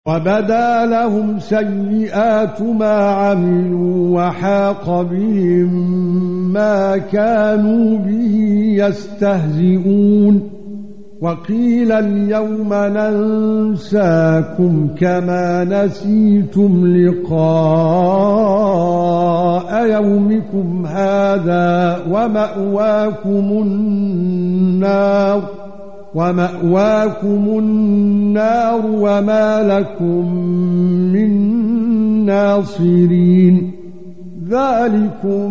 وَبَدَا لَهُمْ سَيِّئَاتُ مَا عَمِلُوا وَحَاقَ بِهِم مَّا كَانُوا بِهِ يَسْتَهْزِئُونَ وَقِيلَ الْيَوْمَ نَنسَاكُمْ كَمَا نَسِيتُمْ لِقَاءَ يَوْمِكُمْ هَٰذَا وَمَأْوَاكُمُ النَّارُ وَمَا لَكُم مِّن نَّاصِرِينَ ذَلِكُم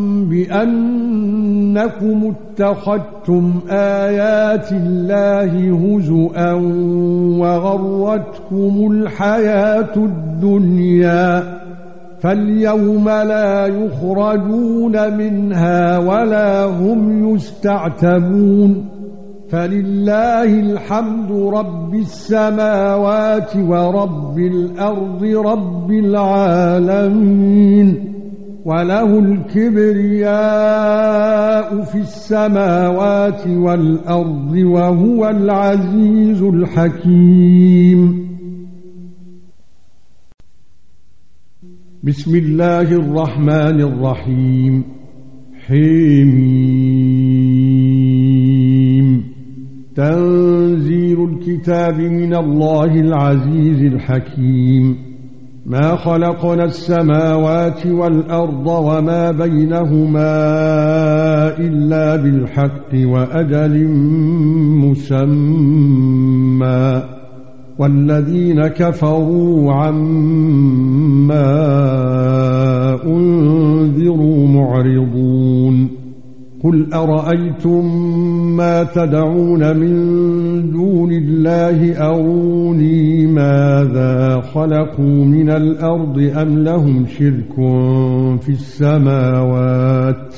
بِأَنَّكُمُ اتَّخَذْتُمْ آيَاتِ اللَّهِ هُزُوًا وَغَرَّتْكُمُ الْحَيَاةُ الدُّنْيَا فَالْيَوْمَ لَا يُخْرَجُونَ مِنْهَا وَلَا هُمْ يُسْتَعْتَبُونَ فَلِلَّهِ الْحَمْدُ رَبِّ السَّمَاوَاتِ وَرَبِّ الْأَرْضِ رَبِّ الْعَالَمِينَ وَلَهُ الْكِبْرِيَاءُ فِي السَّمَاوَاتِ وَالْأَرْضِ وَهُوَ الْعَزِيزُ الْحَكِيمُ بسم الله الرحمن الرحيم حميم تنزيل الكتاب من الله العزيز الحكيم ما خلقنا السماوات والأرض وما بينهما إلا بالحق وأجل مسمى والذين كفروا عما أنذروا معرضون قل أرأيتم ما تدعون من دون الله أروني ماذا خلقوا من الأرض أم لهم شرك في السماوات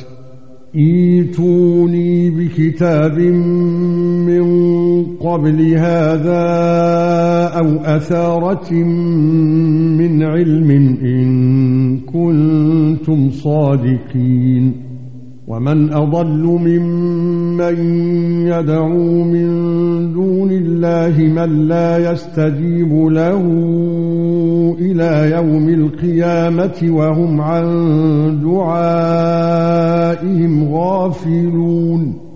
ائتوني بكتاب من قبل هذا أو أثارة من علم إن كنتم صادقين ومن أضل ممن يدعو من دون الله من لا يستجيب له إلى يوم القيامة وهم عن دعائهم غافلون